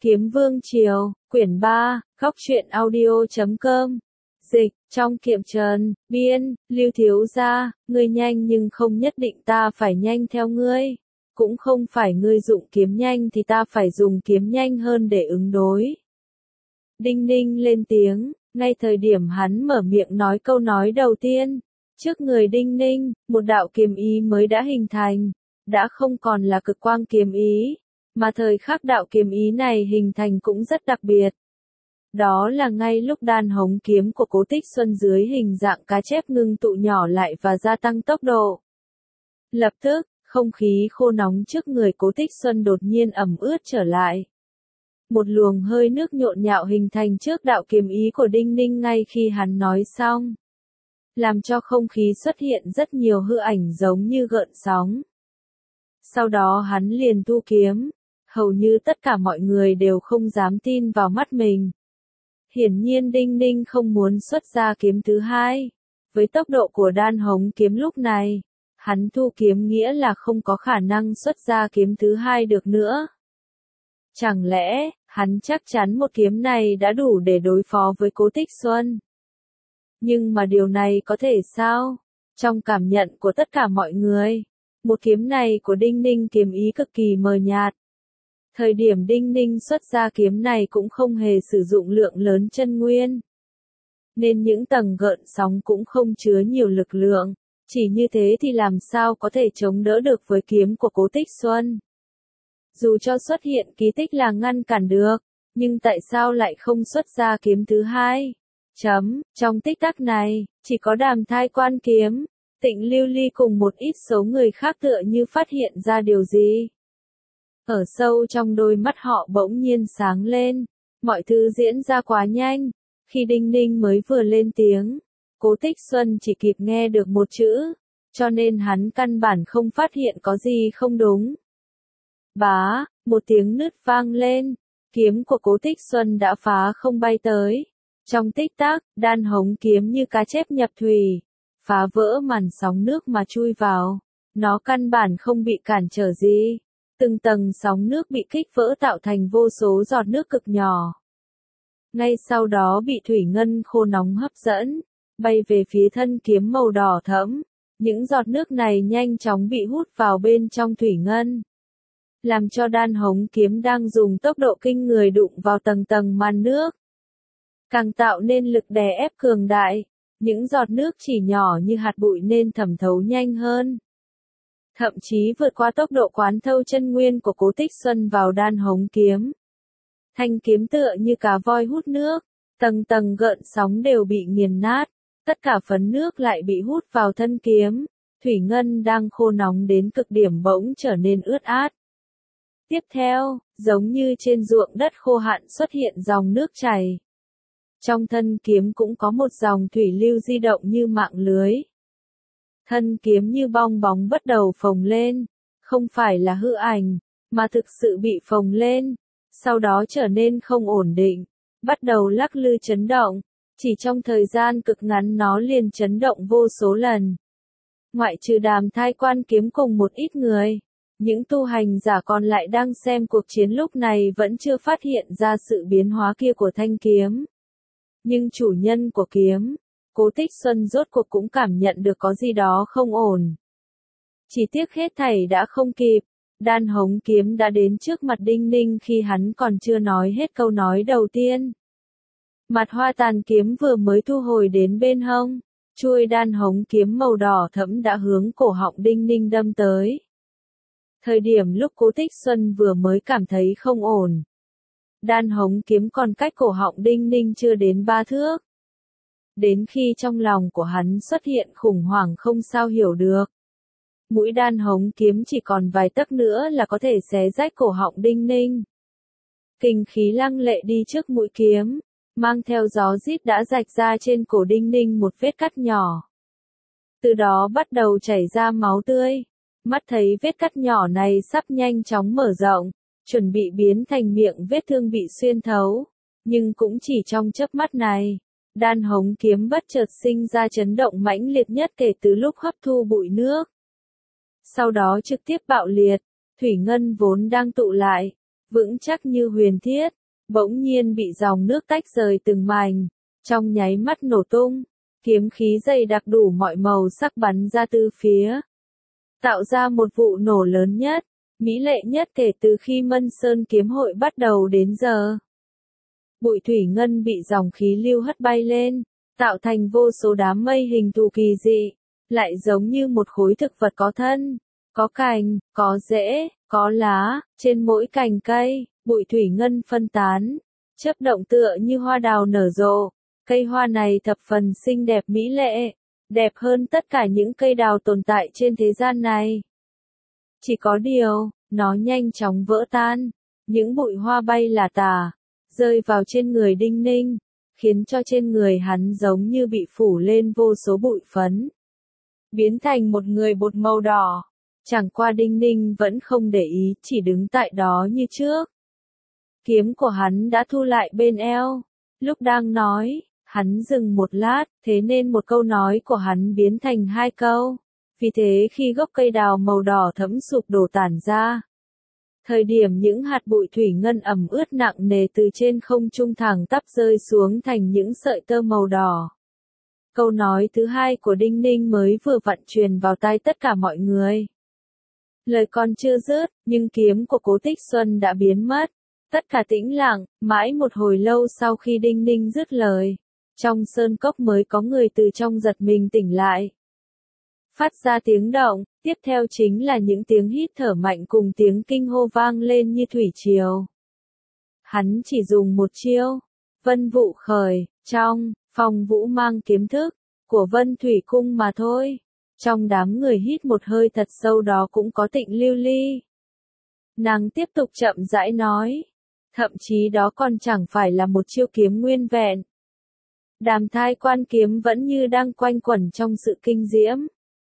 Kiếm Vương Triều, quyển 3, góc truyện audio.com. Dịch, trong kiệm trần, biên, Lưu thiếu gia, ngươi nhanh nhưng không nhất định ta phải nhanh theo ngươi. Cũng không phải ngươi dụng kiếm nhanh thì ta phải dùng kiếm nhanh hơn để ứng đối. Đinh Ninh lên tiếng, ngay thời điểm hắn mở miệng nói câu nói đầu tiên. Trước người Đinh Ninh, một đạo kiếm ý mới đã hình thành, đã không còn là cực quang kiếm ý, mà thời khắc đạo kiếm ý này hình thành cũng rất đặc biệt. Đó là ngay lúc đan hống kiếm của Cố Tích Xuân dưới hình dạng cá chép ngưng tụ nhỏ lại và gia tăng tốc độ. Lập tức, không khí khô nóng trước người Cố Tích Xuân đột nhiên ẩm ướt trở lại. Một luồng hơi nước nhộn nhạo hình thành trước đạo kiếm ý của Đinh Ninh ngay khi hắn nói xong, làm cho không khí xuất hiện rất nhiều hư ảnh giống như gợn sóng. Sau đó hắn liền thu kiếm, hầu như tất cả mọi người đều không dám tin vào mắt mình. Hiển nhiên Đinh Ninh không muốn xuất ra kiếm thứ hai. Với tốc độ của đan hống kiếm lúc này, hắn thu kiếm nghĩa là không có khả năng xuất ra kiếm thứ hai được nữa. Chẳng lẽ, hắn chắc chắn một kiếm này đã đủ để đối phó với Cố Tích Xuân? Nhưng mà điều này có thể sao? Trong cảm nhận của tất cả mọi người, một kiếm này của Đinh Ninh kiếm ý cực kỳ mờ nhạt. Thời điểm Đinh Ninh xuất ra kiếm này cũng không hề sử dụng lượng lớn chân nguyên, nên những tầng gợn sóng cũng không chứa nhiều lực lượng, chỉ như thế thì làm sao có thể chống đỡ được với kiếm của Cố Tích Xuân. Dù cho xuất hiện kỳ tích là ngăn cản được, nhưng tại sao lại không xuất ra kiếm thứ hai? Trong tích tắc này, chỉ có Đàm Thai Quan kiếm, Tịnh Lưu Ly cùng một ít số người khác tựa như phát hiện ra điều gì. Ở sâu trong đôi mắt họ bỗng nhiên sáng lên, mọi thứ diễn ra quá nhanh. Khi Đinh Ninh mới vừa lên tiếng, Cố Tích Xuân chỉ kịp nghe được một chữ, cho nên hắn căn bản không phát hiện có gì không đúng. Bá, một tiếng nứt vang lên, kiếm của Cố Tích Xuân đã phá không bay tới. Trong tích tắc, đan hống kiếm như cá chép nhập thủy, phá vỡ màn sóng nước mà chui vào. Nó căn bản không bị cản trở gì. Từng tầng sóng nước bị kích vỡ tạo thành vô số giọt nước cực nhỏ. Ngay sau đó bị thủy ngân khô nóng hấp dẫn, bay về phía thân kiếm màu đỏ thẫm. Những giọt nước này nhanh chóng bị hút vào bên trong thủy ngân, làm cho đan hống kiếm đang dùng tốc độ kinh người đụng vào tầng tầng màn nước, càng tạo nên lực đè ép cường đại. Những giọt nước chỉ nhỏ như hạt bụi nên thẩm thấu nhanh hơn, thậm chí vượt qua tốc độ quán thâu chân nguyên của Cố Tích Xuân vào đan hống kiếm. Thanh kiếm tựa như cá voi hút nước, tầng tầng gợn sóng đều bị nghiền nát, tất cả phấn nước lại bị hút vào thân kiếm, thủy ngân đang khô nóng đến cực điểm bỗng trở nên ướt át. Tiếp theo, giống như trên ruộng đất khô hạn xuất hiện dòng nước chảy. Trong thân kiếm cũng có một dòng thủy lưu di động như mạng lưới. Thân kiếm như bong bóng bắt đầu phồng lên, không phải là hư ảnh, mà thực sự bị phồng lên, sau đó trở nên không ổn định, bắt đầu lắc lư chấn động, chỉ trong thời gian cực ngắn nó liền chấn động vô số lần. Ngoại trừ Đàm Thai Quan kiếm cùng một ít người, những tu hành giả còn lại đang xem cuộc chiến lúc này vẫn chưa phát hiện ra sự biến hóa kia của thanh kiếm. Nhưng chủ nhân của kiếm, Cố Tích Xuân rốt cuộc cũng cảm nhận được có gì đó không ổn. Chỉ tiếc hết thảy đã không kịp, đan hống kiếm đã đến trước mặt Đinh Ninh khi hắn còn chưa nói hết câu nói đầu tiên. Mặt hoa tàn kiếm vừa mới thu hồi đến bên hông, chuôi đan hống kiếm màu đỏ thẫm đã hướng cổ họng Đinh Ninh đâm tới. Thời điểm lúc Cố Tích Xuân vừa mới cảm thấy không ổn, đan hống kiếm còn cách cổ họng Đinh Ninh chưa đến 3 thước. Đến khi trong lòng của hắn xuất hiện khủng hoảng không sao hiểu được. Mũi đan hống kiếm chỉ còn vài tấc nữa là có thể xé rách cổ họng Đinh Ninh. Kinh khí lăng lệ đi trước mũi kiếm, mang theo gió rít đã rạch ra trên cổ Đinh Ninh một vết cắt nhỏ. Từ đó bắt đầu chảy ra máu tươi. Mắt thấy vết cắt nhỏ này sắp nhanh chóng mở rộng, chuẩn bị biến thành miệng vết thương bị xuyên thấu. Nhưng cũng chỉ trong chớp mắt này, đan hống kiếm bất chợt sinh ra chấn động mãnh liệt nhất kể từ lúc hấp thu bụi nước. Sau đó trực tiếp bạo liệt, thủy ngân vốn đang tụ lại, vững chắc như huyền thiết, bỗng nhiên bị dòng nước tách rời từng mảnh, trong nháy mắt nổ tung, kiếm khí dày đặc đủ mọi màu sắc bắn ra từ phía, tạo ra một vụ nổ lớn nhất, mỹ lệ nhất kể từ khi Mân Sơn kiếm hội bắt đầu đến giờ. Bụi thủy ngân bị dòng khí lưu hất bay lên, tạo thành vô số đám mây hình thù kỳ dị, lại giống như một khối thực vật có thân, có cành, có rễ, có lá, trên mỗi cành cây, bụi thủy ngân phân tán, chớp động tựa như hoa đào nở rộ. Cây hoa này thập phần xinh đẹp mỹ lệ, đẹp hơn tất cả những cây đào tồn tại trên thế gian này. Chỉ có điều, nó nhanh chóng vỡ tan, những bụi hoa bay là tả, rơi vào trên người Đinh Ninh, khiến cho trên người hắn giống như bị phủ lên vô số bụi phấn, biến thành một người bột màu đỏ. Chẳng qua Đinh Ninh vẫn không để ý, chỉ đứng tại đó như trước. Kiếm của hắn đã thu lại bên eo, lúc đang nói, hắn dừng một lát, thế nên một câu nói của hắn biến thành hai câu. Vì thế khi gốc cây đào màu đỏ thẫm sụp đổ tản ra, thời điểm những hạt bụi thủy ngân ẩm ướt nặng nề từ trên không trung thẳng tắp rơi xuống thành những sợi tơ màu đỏ. Câu nói thứ hai của Đinh Ninh mới vừa vặn truyền vào tai tất cả mọi người. Lời còn chưa dứt, nhưng kiếm của Cố Tích Xuân đã biến mất. Tất cả tĩnh lặng, mãi một hồi lâu sau khi Đinh Ninh dứt lời, trong sơn cốc mới có người từ trong giật mình tỉnh lại. Phát ra tiếng động, tiếp theo chính là những tiếng hít thở mạnh cùng tiếng kinh hô vang lên như thủy triều. Hắn chỉ dùng một chiêu, Vân Vụ khởi, trong, Phong Vũ mang kiếm thức, của Vân Thủy Cung mà thôi. Trong đám người hít một hơi thật sâu đó cũng có Tịnh Lưu Ly. Nàng tiếp tục chậm rãi nói, thậm chí đó còn chẳng phải là một chiêu kiếm nguyên vẹn. Đàm Thai Quan kiếm vẫn như đang quanh quẩn trong sự kinh diễm.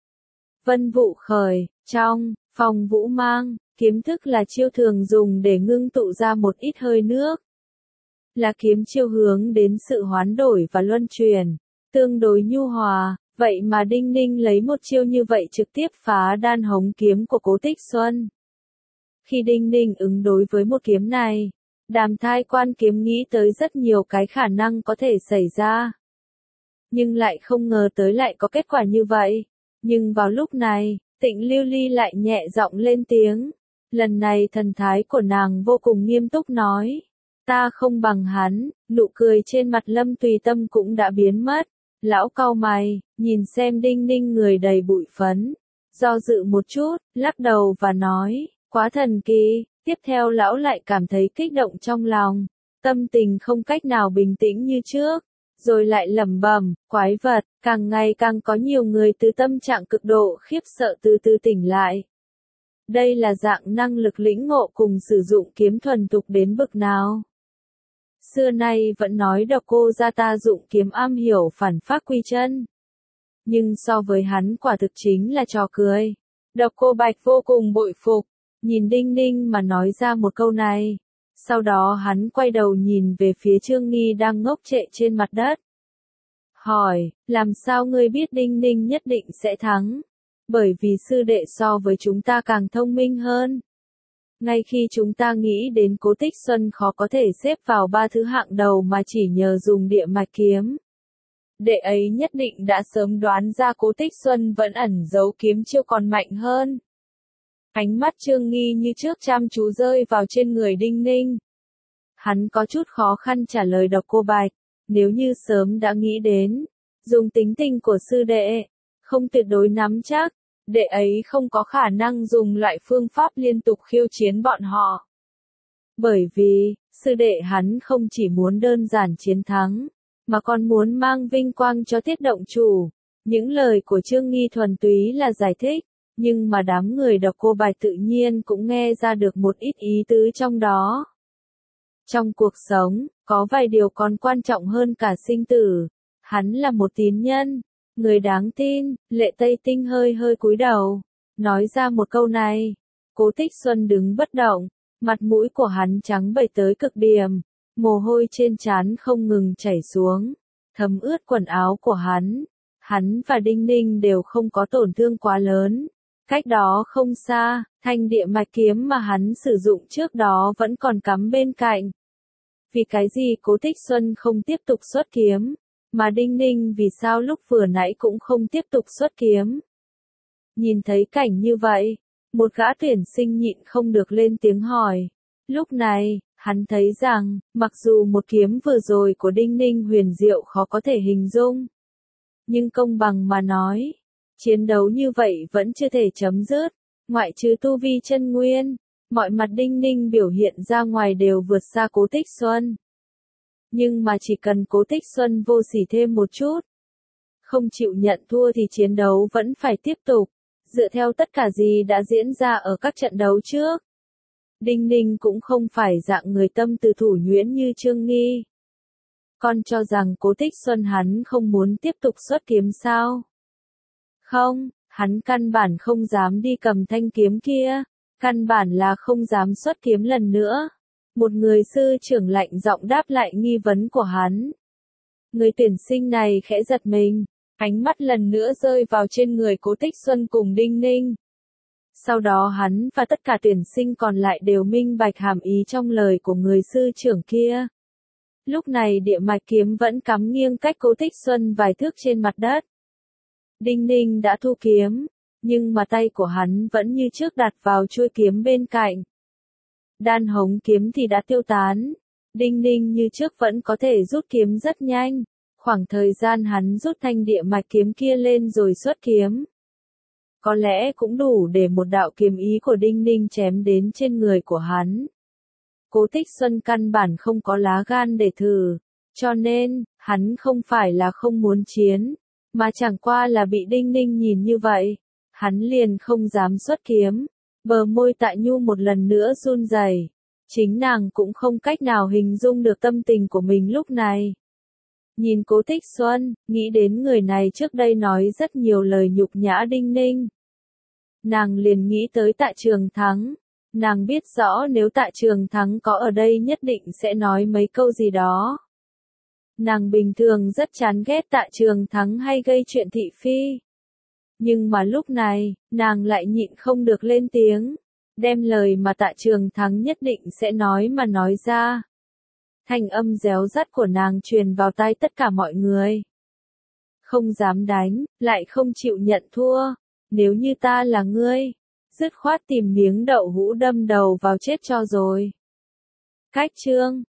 Vân Vụ khởi, trong, Phong Vũ mang, kiếm thức là chiêu thường dùng để ngưng tụ ra một ít hơi nước. Là kiếm chiêu hướng đến sự hoán đổi và luân chuyển, tương đối nhu hòa, vậy mà Đinh Ninh lấy một chiêu như vậy trực tiếp phá đan hống kiếm của Cố Tích Xuân. Khi Đinh Ninh ứng đối với một kiếm này, Đàm Thai Quan kiếm nghĩ tới rất nhiều cái khả năng có thể xảy ra. Nhưng lại không ngờ tới lại có kết quả như vậy. Nhưng vào lúc này, Tịnh Lưu Ly lại nhẹ giọng lên tiếng. Lần này thần thái của nàng vô cùng nghiêm túc nói. Ta không bằng hắn, nụ cười trên mặt Lâm Tùy Tâm cũng đã biến mất. Lão cau mày, nhìn xem Đinh Ninh người đầy bụi phấn. Do dự một chút, lắc đầu và nói, quá thần kỳ. Tiếp theo lão lại cảm thấy kích động trong lòng. Tâm tình không cách nào bình tĩnh như trước. Rồi lại lẩm bẩm, quái vật, càng ngày càng có nhiều người từ tâm trạng cực độ khiếp sợ từ từ tỉnh lại. Đây là dạng năng lực lĩnh ngộ cùng sử dụng kiếm thuần thục đến bực nào. Xưa nay vẫn nói Độc Cô gia ta dụng kiếm am hiểu phản phác quy chân. Nhưng so với hắn quả thực chính là trò cười. Độc Cô Bạch vô cùng bội phục, nhìn Đinh Ninh mà nói ra một câu này. Sau đó hắn quay đầu nhìn về phía Trương Nghi đang ngốc trệ trên mặt đất. Hỏi, làm sao ngươi biết Đinh Ninh nhất định sẽ thắng? Bởi vì sư đệ so với chúng ta càng thông minh hơn. Ngay khi chúng ta nghĩ đến Cố Tích Xuân khó có thể xếp vào ba thứ hạng đầu mà chỉ nhờ dùng địa mạch kiếm. Đệ ấy nhất định đã sớm đoán ra Cố Tích Xuân vẫn ẩn giấu kiếm chiêu còn mạnh hơn. Ánh mắt Trương Nghi như trước chăm chú rơi vào trên người Đinh Ninh. Hắn có chút khó khăn trả lời Độc Cô Bạch, nếu như sớm đã nghĩ đến, dùng tính tình của sư đệ, không tuyệt đối nắm chắc, đệ ấy không có khả năng dùng loại phương pháp liên tục khiêu chiến bọn họ. Bởi vì, sư đệ hắn không chỉ muốn đơn giản chiến thắng, mà còn muốn mang vinh quang cho Tiết Động Chủ. Những lời của Trương Nghi thuần túy là giải thích. Nhưng mà đám người Độc Cô Bạch tự nhiên cũng nghe ra được một ít ý tứ trong đó. Trong cuộc sống, có vài điều còn quan trọng hơn cả sinh tử. Hắn là một tín nhân, người đáng tin. Lệ Tây Tinh hơi cúi đầu, nói ra một câu này. Cố Tích Xuân đứng bất động, mặt mũi của hắn trắng bệch tới cực điểm, mồ hôi trên trán không ngừng chảy xuống, thấm ướt quần áo của hắn. Hắn và Đinh Ninh đều không có tổn thương quá lớn. Cách đó không xa, Thanh địa mạch kiếm mà hắn sử dụng trước đó vẫn còn cắm bên cạnh. Vì cái gì Cố Tích Xuân không tiếp tục xuất kiếm, mà Đinh Ninh vì sao lúc vừa nãy cũng không tiếp tục xuất kiếm? Nhìn thấy cảnh như vậy, một gã tuyển sinh nhịn không được lên tiếng hỏi. Lúc này, hắn thấy rằng, mặc dù một kiếm vừa rồi của Đinh Ninh huyền diệu khó có thể hình dung, nhưng công bằng mà nói, chiến đấu như vậy vẫn chưa thể chấm dứt, ngoại trừ tu vi chân nguyên, mọi mặt Đinh Ninh biểu hiện ra ngoài đều vượt xa Cố Tích Xuân. Nhưng mà chỉ cần Cố Tích Xuân vô sỉ thêm một chút, không chịu nhận thua thì chiến đấu vẫn phải tiếp tục, dựa theo tất cả gì đã diễn ra ở các trận đấu trước. Đinh Ninh cũng không phải dạng người tâm từ thủ nhuyễn như Trương Nghi. Con cho rằng Cố Tích Xuân hắn không muốn tiếp tục xuất kiếm sao? Không, hắn căn bản không dám đi cầm thanh kiếm kia, căn bản là không dám xuất kiếm lần nữa. Một người sư trưởng lạnh giọng đáp lại nghi vấn của hắn. Người tuyển sinh này khẽ giật mình, ánh mắt lần nữa rơi vào trên người Cố Tích Xuân cùng Đinh Ninh. Sau đó hắn và tất cả tuyển sinh còn lại đều minh bạch hàm ý trong lời của người sư trưởng kia. Lúc này địa mạch kiếm vẫn cắm nghiêng cách Cố Tích Xuân vài thước trên mặt đất. Đinh Ninh đã thu kiếm, nhưng mà tay của hắn vẫn như trước đặt vào chuôi kiếm bên cạnh. Đan hống kiếm thì đã tiêu tán. Đinh Ninh như trước vẫn có thể rút kiếm rất nhanh. Khoảng thời gian hắn rút thanh địa mạch kiếm kia lên rồi xuất kiếm, có lẽ cũng đủ để một đạo kiếm ý của Đinh Ninh chém đến trên người của hắn. Cố Tích Xuân căn bản không có lá gan để thử, cho nên, hắn không phải là không muốn chiến, mà chẳng qua là bị Đinh Ninh nhìn như vậy, hắn liền không dám xuất kiếm. Bờ môi Tạ Nhu một lần nữa run rẩy, chính nàng cũng không cách nào hình dung được tâm tình của mình lúc này. Nhìn Cố Tích Xuân, nghĩ đến người này trước đây nói rất nhiều lời nhục nhã Đinh Ninh. Nàng liền nghĩ tới Tạ Trường Thắng. Nàng biết rõ nếu Tạ Trường Thắng có ở đây nhất định sẽ nói mấy câu gì đó. Nàng bình thường rất chán ghét Tạ Trường Thắng hay gây chuyện thị phi. Nhưng mà lúc này, nàng lại nhịn không được lên tiếng, đem lời mà Tạ Trường Thắng nhất định sẽ nói mà nói ra. Thanh âm réo rắt của nàng truyền vào tai tất cả mọi người. Không dám đánh, lại không chịu nhận thua. Nếu như ta là ngươi, dứt khoát tìm miếng đậu hũ đâm đầu vào chết cho rồi. Cách chương